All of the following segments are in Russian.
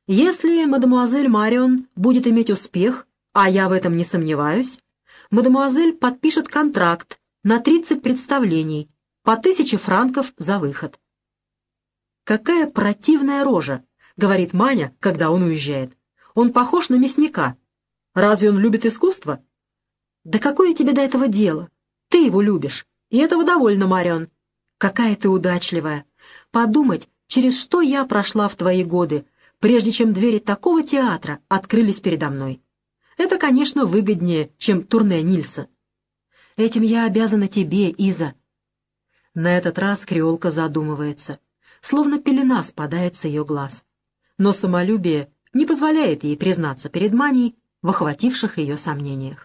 Если мадемуазель Марион будет иметь успех, а я в этом не сомневаюсь, мадемуазель подпишет контракт на 30 представлений по 1000 франков за выход. «Какая противная рожа!» — говорит Маня, когда он уезжает. «Он похож на мясника. Разве он любит искусство?» «Да какое тебе до этого дело? Ты его любишь, и этого довольно, Марион. Какая ты удачливая! Подумать, через что я прошла в твои годы, прежде чем двери такого театра открылись передо мной. Это, конечно, выгоднее, чем турне Нильса. Этим я обязана тебе, Иза». На этот раз креолка задумывается, словно пелена спадает с ее глаз. Но самолюбие не позволяет ей признаться перед Маней в охвативших ее сомнениях.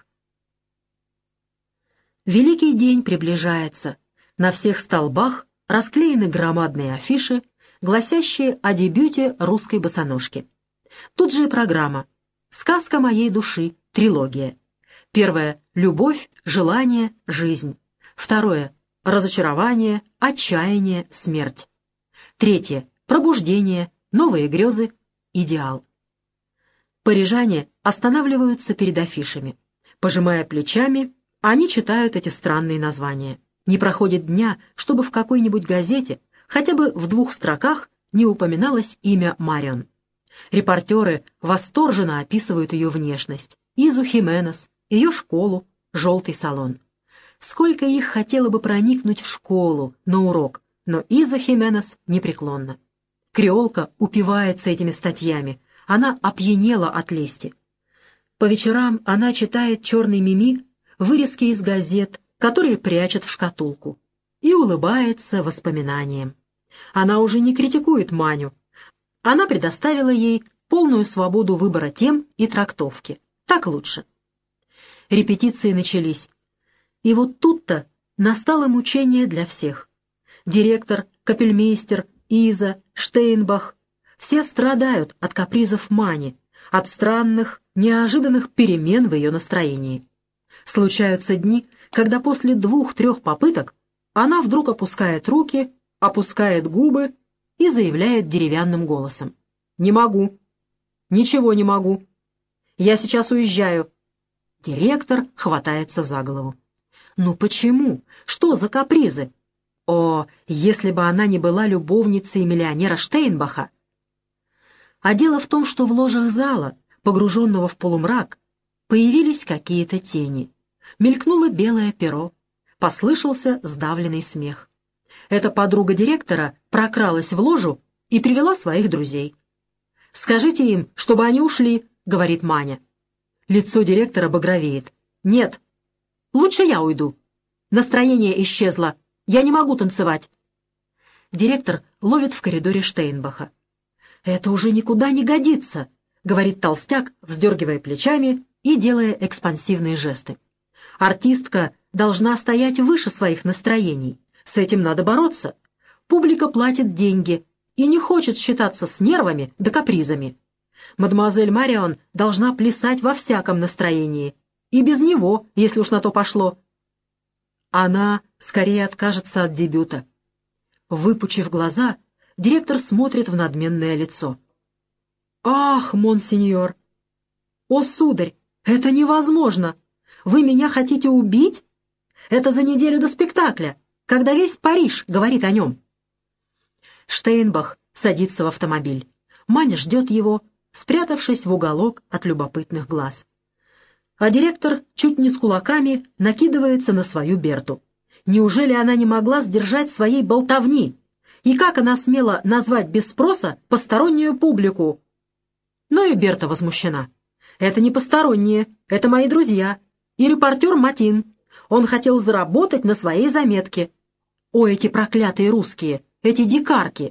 Великий день приближается. На всех столбах расклеены громадные афиши, гласящие о дебюте русской босоножки. Тут же и программа. «Сказка моей души», трилогия. Первое — любовь, желание, жизнь. Второе — разочарование, отчаяние, смерть. Третье — пробуждение, новые грезы, идеал. Парижане останавливаются перед афишами. Пожимая плечами, они читают эти странные названия. Не проходит дня, чтобы в какой-нибудь газете хотя бы в 2 строках не упоминалось имя Марион. Репортеры восторженно описывают ее внешность, Изу Хименес, ее школу, желтый салон. Сколько их хотело бы проникнуть в школу, на урок, но Иза Хименес непреклонна. Креолка упивается этими статьями, она опьянела от лести. По вечерам она читает «Черный Мими», вырезки из газет, которые прячет в шкатулку, и улыбается воспоминаниям. Она уже не критикует Маню. Она предоставила ей полную свободу выбора тем и трактовки. Так лучше. Репетиции начались. И вот тут-то настало мучение для всех. Директор, капельмейстер, Иза, Штейнбах — все страдают от капризов Мани, от странных, неожиданных перемен в ее настроении. Случаются дни, когда после 2-3 попыток она вдруг опускает руки, опускает губы и заявляет деревянным голосом: «Не могу. Ничего не могу. Я сейчас уезжаю». Директор хватается за голову. «Ну почему? Что за капризы? О, если бы она не была любовницей миллионера Штейнбаха!» А дело в том, что в ложах зала, погруженного в полумрак, появились какие-то тени. Мелькнуло белое перо. Послышался сдавленный смех. Эта подруга директора прокралась в ложу и привела своих друзей. «Скажите им, чтобы они ушли», — говорит Маня. Лицо директора багровеет. «Нет, лучше я уйду. Настроение исчезло. Я не могу танцевать». Директор ловит в коридоре Штейнбаха. «Это уже никуда не годится», — говорит толстяк, вздергивая плечами и делая экспансивные жесты. «Артистка должна стоять выше своих настроений. С этим надо бороться. Публика платит деньги и не хочет считаться с нервами да капризами. Мадемуазель Марион должна плясать во всяком настроении. И без него, если уж на то пошло». Она скорее откажется от дебюта. Выпучив глаза, директор смотрит в надменное лицо. «Ах, монсеньор! О, сударь, это невозможно! Вы меня хотите убить? Это за неделю до спектакля, когда весь Париж говорит о нем». Штейнбах садится в автомобиль. Маня ждет его, спрятавшись в уголок от любопытных глаз. А директор чуть не с кулаками накидывается на свою Берту. Неужели она не могла сдержать своей болтовни? И как она смела назвать без спроса постороннюю публику? Но и Берта возмущена. «Это не посторонние, это мои друзья. И репортер Матин. Он хотел заработать на своей заметке. О, эти проклятые русские, эти дикарки!»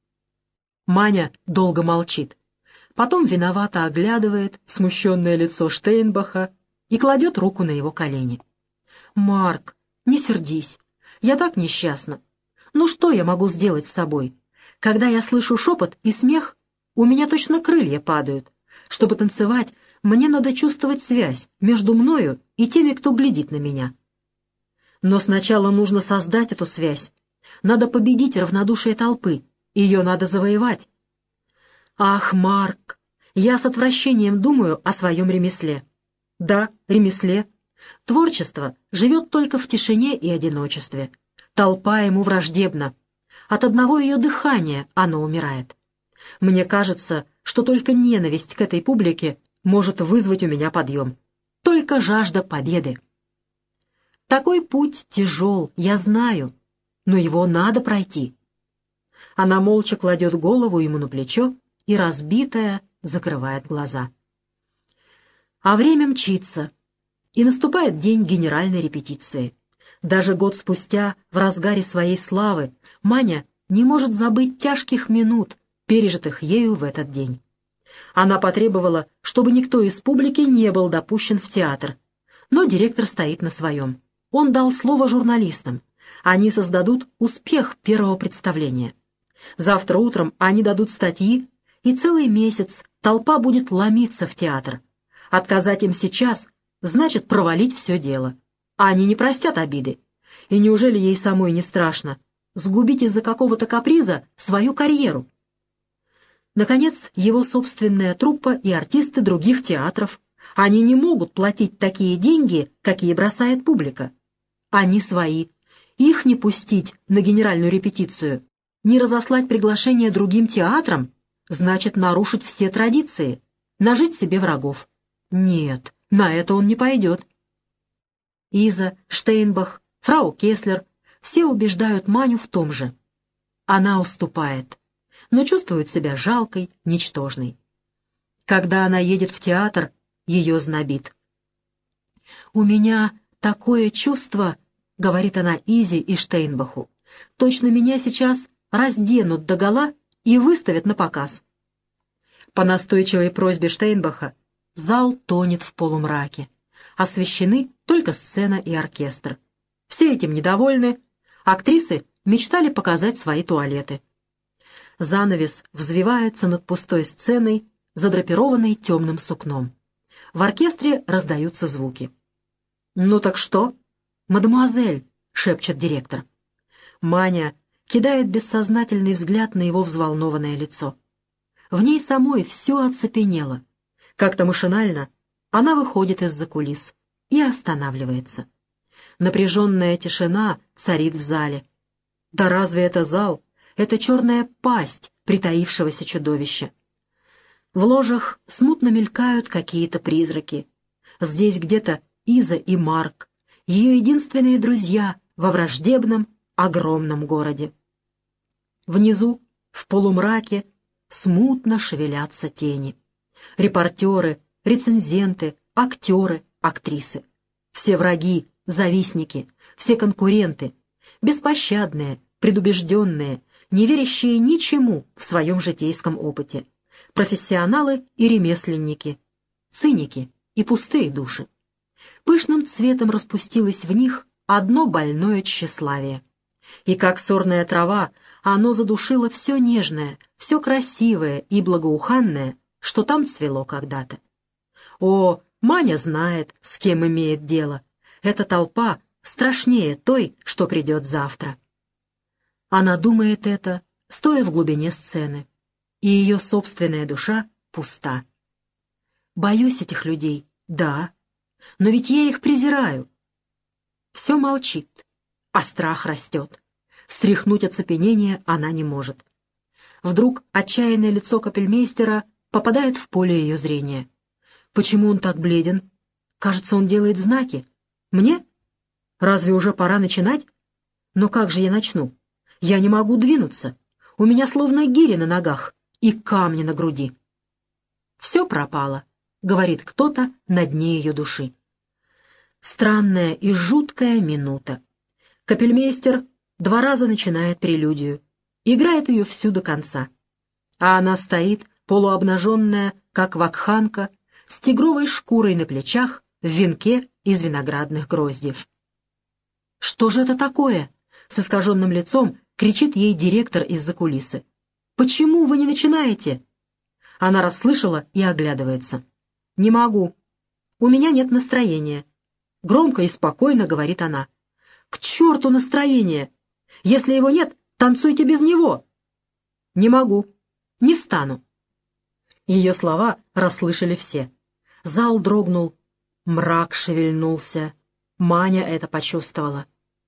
Маня долго молчит. Потом виновато оглядывает смущенное лицо Штейнбаха и кладет руку на его колени. «Марк, не сердись. Я так несчастна. Ну что я могу сделать с собой? Когда я слышу шепот и смех, у меня точно крылья падают. Чтобы танцевать, мне надо чувствовать связь между мною и теми, кто глядит на меня. Но сначала нужно создать эту связь. Надо победить равнодушие толпы. Ее надо завоевать. Ах, Марк, я с отвращением думаю о своем ремесле. Да, ремесле. Творчество живет только в тишине и одиночестве. Толпа ему враждебна. От одного ее дыхания оно умирает. Мне кажется, что только ненависть к этой публике может вызвать у меня подъем. Только жажда победы. Такой путь тяжел, я знаю, но его надо пройти. Она молча кладет голову ему на плечо и, разбитая, закрывает глаза. А время мчится, и наступает день генеральной репетиции. Даже год спустя, в разгаре своей славы, Маня не может забыть тяжких минут, пережитых ею в этот день. Она потребовала, чтобы никто из публики не был допущен в театр. Но директор стоит на своем. Он дал слово журналистам. Они создадут успех первого представления. Завтра утром они дадут статьи, и целый месяц толпа будет ломиться в театр. Отказать им сейчас значит провалить все дело. А они не простят обиды. И неужели ей самой не страшно сгубить из-за какого-то каприза свою карьеру? Наконец, его собственная труппа и артисты других театров. Они не могут платить такие деньги, какие бросает публика. Они свои. Их не пустить на генеральную репетицию, не разослать приглашение другим театрам, значит нарушить все традиции, нажить себе врагов. Нет, на это он не пойдет. Иза, Штейнбах, фрау Кеслер — все убеждают Маню в том же. Она уступает, но чувствует себя жалкой, ничтожной. Когда она едет в театр, ее знобит. «У меня такое чувство», — говорит она Изе и Штейнбаху, «точно меня сейчас разденут догола и выставят на показ». По настойчивой просьбе Штейнбаха зал тонет в полумраке. Освещены только сцена и оркестр. Все этим недовольны. Актрисы мечтали показать свои туалеты. Занавес взвивается над пустой сценой, задрапированной темным сукном. В оркестре раздаются звуки. «Ну так что?» «Мадемуазель», — шепчет директор. Маня кидает бессознательный взгляд на его взволнованное лицо. В ней самой все оцепенело. Как-то машинально она выходит из-за кулис и останавливается. Напряженная тишина царит в зале. Да разве это зал? Это черная пасть притаившегося чудовища. В ложах смутно мелькают какие-то призраки. Здесь где-то Иза и Марк, ее единственные друзья во враждебном, огромном городе. Внизу, в полумраке, смутно шевелятся тени. Репортеры, рецензенты, актеры, актрисы. Все враги, завистники, все конкуренты, беспощадные, предубежденные, не верящие ничему в своем житейском опыте. Профессионалы и ремесленники, циники и пустые души. Пышным цветом распустилось в них одно больное тщеславие. И как сорная трава, оно задушило все нежное, все красивое и благоуханное, что там цвело когда-то. О, Маня знает, с кем имеет дело. Эта толпа страшнее той, что придет завтра. Она думает это, стоя в глубине сцены, и ее собственная душа пуста. Боюсь этих людей, да, но ведь я их презираю. Все молчит, а страх растет. Стряхнуть оцепенение она не может. Вдруг отчаянное лицо капельмейстера попадает в поле ее зрения. Почему он так бледен? Кажется, он делает знаки. Мне? Разве уже пора начинать? Но как же я начну? Я не могу двинуться. У меня словно гири на ногах и камни на груди. Все пропало, говорит кто-то на дне ее души. Странная и жуткая минута. Капельмейстер 2 раза начинает прелюдию, играет ее всю до конца. А она стоит, полуобнаженная, как вакханка, с тигровой шкурой на плечах, в венке из виноградных гроздьев. «Что же это такое?» — с искаженным лицом кричит ей директор из-за кулисы. «Почему вы не начинаете?» Она расслышала и оглядывается. «Не могу. У меня нет настроения». Громко и спокойно говорит она. «К черту настроение! Если его нет, танцуйте без него!» «Не могу. Не стану». Ее слова расслышали все. Зал дрогнул, мрак шевельнулся. Маня это почувствовала.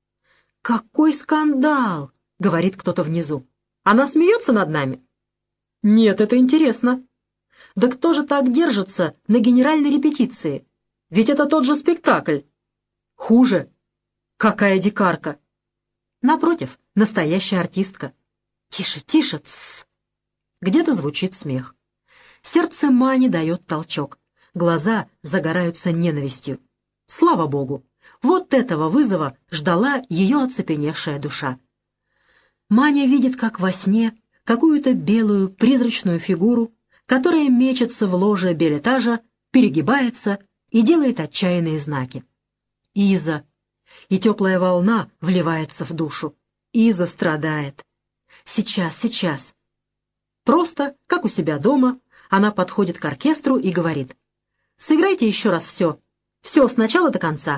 «Какой скандал!» — говорит кто-то внизу. «Она смеется над нами?» «Нет, это интересно». «Да кто же так держится на генеральной репетиции? Ведь это тот же спектакль». «Хуже». «Какая дикарка!» «Напротив, настоящая артистка». «Тише, тише, тссс». Где-то звучит смех. Сердце Мани дает толчок. Глаза загораются ненавистью. Слава Богу! Вот этого вызова ждала ее оцепеневшая душа. Маня видит, как во сне, какую-то белую призрачную фигуру, которая мечется в ложе бельэтажа, перегибается и делает отчаянные знаки. Иза. И теплая волна вливается в душу. Иза страдает. Сейчас, сейчас. Просто, как у себя дома, она подходит к оркестру и говорит: «Сыграйте еще раз все. Все с начала до конца».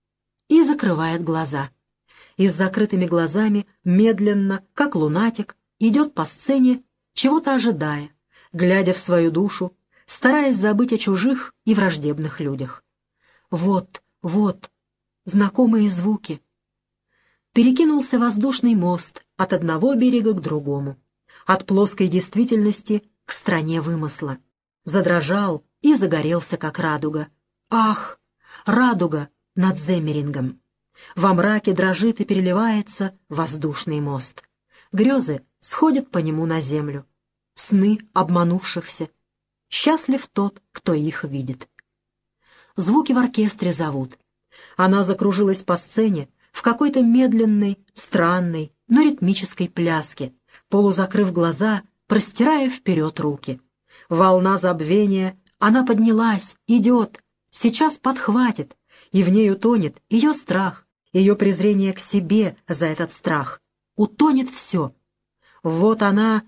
И закрывает глаза. И с закрытыми глазами, медленно, как лунатик, идет по сцене, чего-то ожидая, глядя в свою душу, стараясь забыть о чужих и враждебных людях. Вот, вот, знакомые звуки. Перекинулся воздушный мост от одного берега к другому, от плоской действительности к стране вымысла. Задрожал и загорелся, как радуга. Ах, радуга над Земмерингом! Во мраке дрожит и переливается воздушный мост. Грезы сходят по нему на землю. Сны обманувшихся. Счастлив тот, кто их видит. Звуки в оркестре зовут. Она закружилась по сцене в какой-то медленной, странной, но ритмической пляске, полузакрыв глаза, простирая вперед руки. Волна забвения, она поднялась, идет, сейчас подхватит, и в ней утонет ее страх, ее презрение к себе за этот страх. Утонет все. Вот она...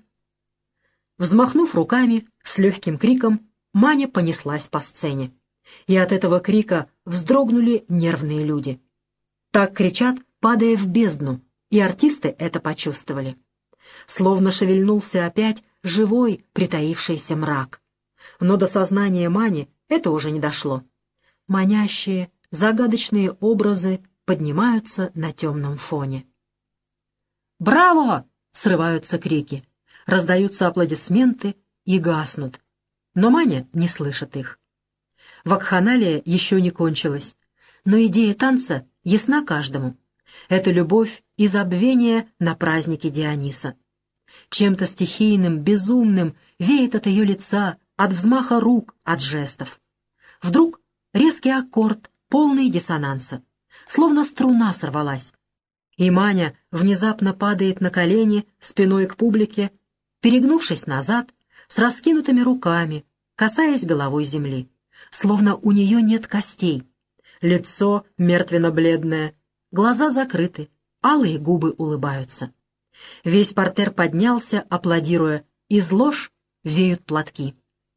Взмахнув руками, с легким криком, Маня понеслась по сцене. И от этого крика вздрогнули нервные люди. Так кричат, падая в бездну, и артисты это почувствовали. Словно шевельнулся опять живой, притаившийся мрак. Но до сознания Мани это уже не дошло. Манящие, загадочные образы поднимаются на темном фоне. «Браво!» — срываются крики. Раздаются аплодисменты и гаснут. Но Маня не слышит их. Вакханалия еще не кончилась, но идея танца ясна каждому. Это любовь и забвение на празднике Диониса. Чем-то стихийным, безумным веет от ее лица, от взмаха рук, от жестов. Вдруг резкий аккорд, полный диссонанса, словно струна сорвалась. И Маня внезапно падает на колени, спиной к публике, перегнувшись назад, с раскинутыми руками, касаясь головой земли, словно у нее нет костей. Лицо мертвенно-бледное, глаза закрыты, алые губы улыбаются. Весь партер поднялся, аплодируя, из лож веют платки.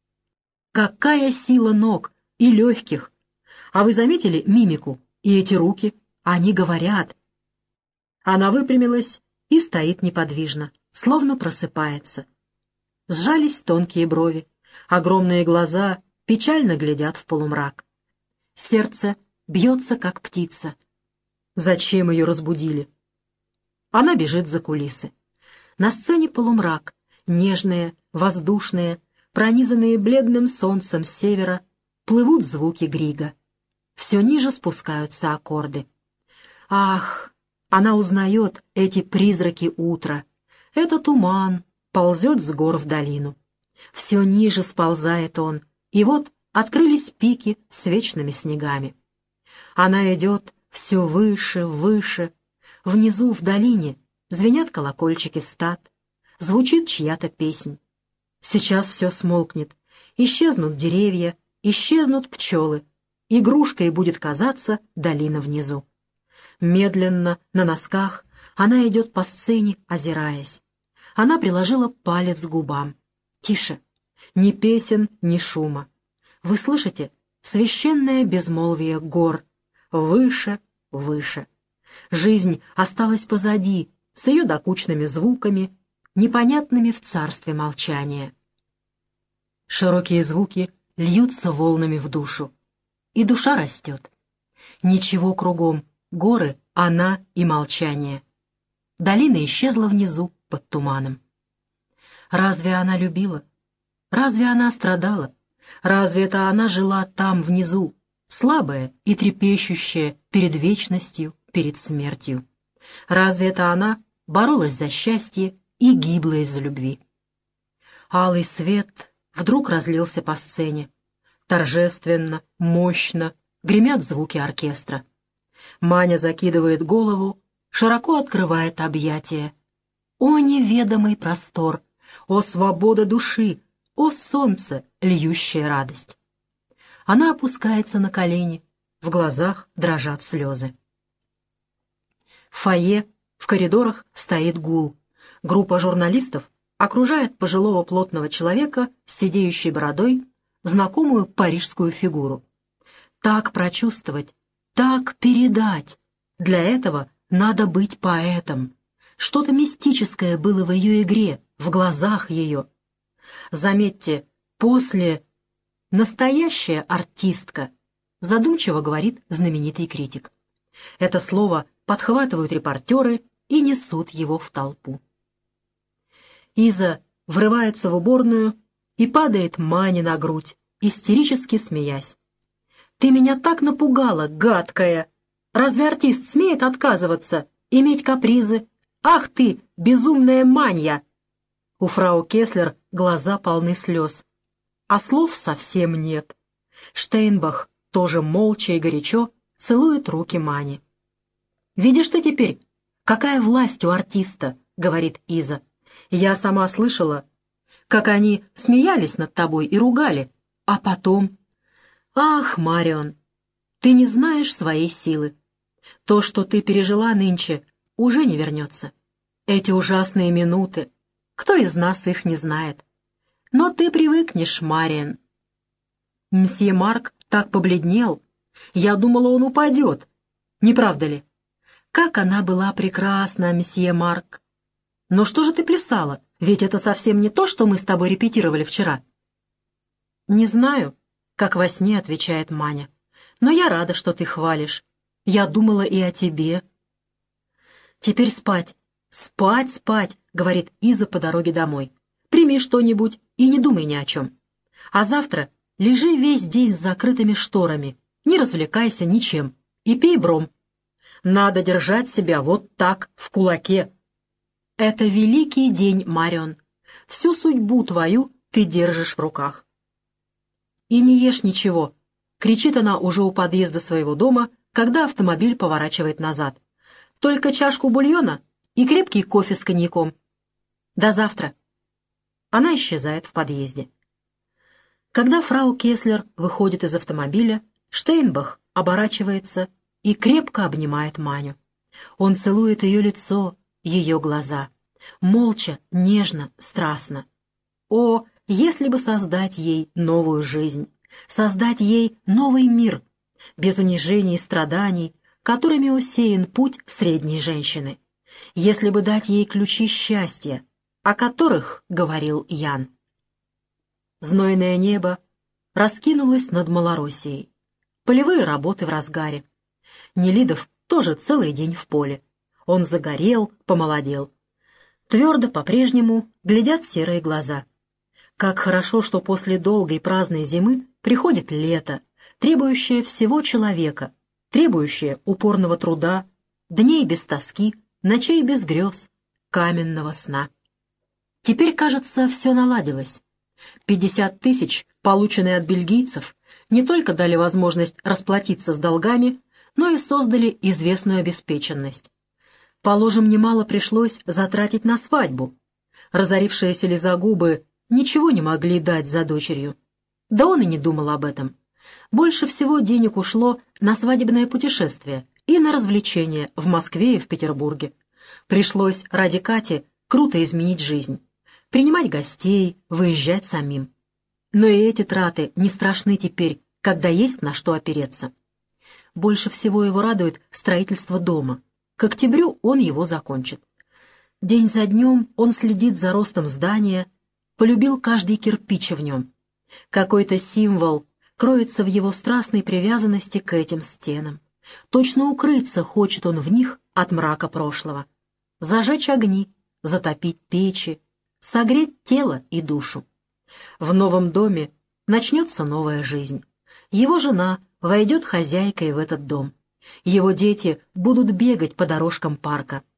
Какая сила ног и легких! А вы заметили мимику? И эти руки, они говорят. Она выпрямилась и стоит неподвижно, словно просыпается. Сжались тонкие брови, огромные глаза печально глядят в полумрак. Сердце бьется, как птица. Зачем ее разбудили? Она бежит за кулисы. На сцене полумрак, нежные, воздушные, пронизанные бледным солнцем с севера, плывут звуки Грига. Все ниже спускаются аккорды. Ах! Она узнает эти призраки утра. Это туман ползет с гор в долину. Все ниже сползает он, и вот открылись пики с вечными снегами. Она идет все выше, выше. Внизу, в долине, звенят колокольчики стад. Звучит чья-то песнь. Сейчас все смолкнет. Исчезнут деревья, исчезнут пчелы. Игрушкой будет казаться долина внизу. Медленно, на носках, она идет по сцене, озираясь. Она приложила палец к губам. Тише. Ни песен, ни шума. Вы слышите? Священное безмолвие гор. Выше, выше. Жизнь осталась позади, с ее докучными звуками, непонятными в царстве молчания. Широкие звуки льются волнами в душу. И душа растет. Ничего кругом, горы, она и молчание. Долина исчезла внизу, под туманом. Разве она любила? Разве она страдала? Разве это она жила там, внизу, слабая и трепещущая перед вечностью, перед смертью? Разве это она боролась за счастье и гибла из-за любви? Алый свет вдруг разлился по сцене. Торжественно, мощно гремят звуки оркестра. Маня закидывает голову, широко открывает объятия. О неведомый простор! О свобода души! О солнце, льющая радость! Она опускается на колени, в глазах дрожат слезы. В фойе, в коридорах стоит гул. Группа журналистов окружает пожилого плотного человека с сидеющей бородой, знакомую парижскую фигуру. Так прочувствовать, так передать. Для этого надо быть поэтом. Что-то мистическое было в ее игре, в глазах ее. Заметьте, после «настоящая артистка», задумчиво говорит знаменитый критик. Это слово подхватывают репортеры и несут его в толпу. Иза врывается в уборную и падает Мане на грудь, истерически смеясь. «Ты меня так напугала, гадкая! Разве артист смеет отказываться, иметь капризы? Ах ты, безумная Манья!» У фрау Кеслер глаза полны слез, а слов совсем нет. Штейнбах тоже молча и горячо целует руки Мани. «Видишь ты теперь, какая власть у артиста?» — говорит Иза. «Я сама слышала, как они смеялись над тобой и ругали, а потом... Ах, Марион, ты не знаешь своей силы. То, что ты пережила нынче, уже не вернется. Эти ужасные минуты, кто из нас их не знает? Но ты привыкнешь, Марион». Мсье Марк так побледнел. Я думала, он упадет. Не правда ли? Как она была прекрасна, мсье Марк. Но что же ты плясала? Ведь это совсем не то, что мы с тобой репетировали вчера. Не знаю, как во сне отвечает Маня. Но я рада, что ты хвалишь. Я думала и о тебе. Теперь спать. Спать, спать, говорит Иза по дороге домой. Прими что-нибудь и не думай ни о чем. А завтра лежи весь день с закрытыми шторами, не развлекайся ничем и пей бром. Надо держать себя вот так, в кулаке. Это великий день, Марион. Всю судьбу твою ты держишь в руках. И не ешь ничего, кричит она уже у подъезда своего дома, когда автомобиль поворачивает назад. Только чашку бульона и крепкий кофе с коньяком. До завтра. Она исчезает в подъезде. Когда фрау Кеслер выходит из автомобиля, Штейнбах оборачивается и крепко обнимает Маню. Он целует ее лицо, ее глаза. Молча, нежно, страстно. О, если бы создать ей новую жизнь, создать ей новый мир, без унижений и страданий, которыми усеян путь средней женщины. Если бы дать ей ключи счастья, о которых говорил Ян. Знойное небо раскинулось над Малороссией. Полевые работы в разгаре. Нелидов тоже целый день в поле. Он загорел, помолодел. Твердо по-прежнему глядят серые глаза. Как хорошо, что после долгой праздной зимы приходит лето, требующее всего человека, требующее упорного труда, дней без тоски, ночей без грез, каменного сна. Теперь, кажется, все наладилось. 50 тысяч, полученные от бельгийцев, не только дали возможность расплатиться с долгами, но и создали известную обеспеченность. Положим, немало пришлось затратить на свадьбу. Разорившиеся лизогубы ничего не могли дать за дочерью. Да он и не думал об этом. Больше всего денег ушло на свадебное путешествие и на развлечения в Москве и в Петербурге. Пришлось ради Кати круто изменить жизнь. Принимать гостей, выезжать самим. Но и эти траты не страшны теперь, когда есть на что опереться. Больше всего его радует строительство дома. К октябрю он его закончит. День за днем он следит за ростом здания, полюбил каждый кирпич в нем. Какой-то символ кроется в его страстной привязанности к этим стенам. Точно укрыться хочет он в них от мрака прошлого. Зажечь огни, затопить печи, согреть тело и душу. В новом доме начнется новая жизнь. Его жена войдет хозяйкой в этот дом. Его дети будут бегать по дорожкам парка.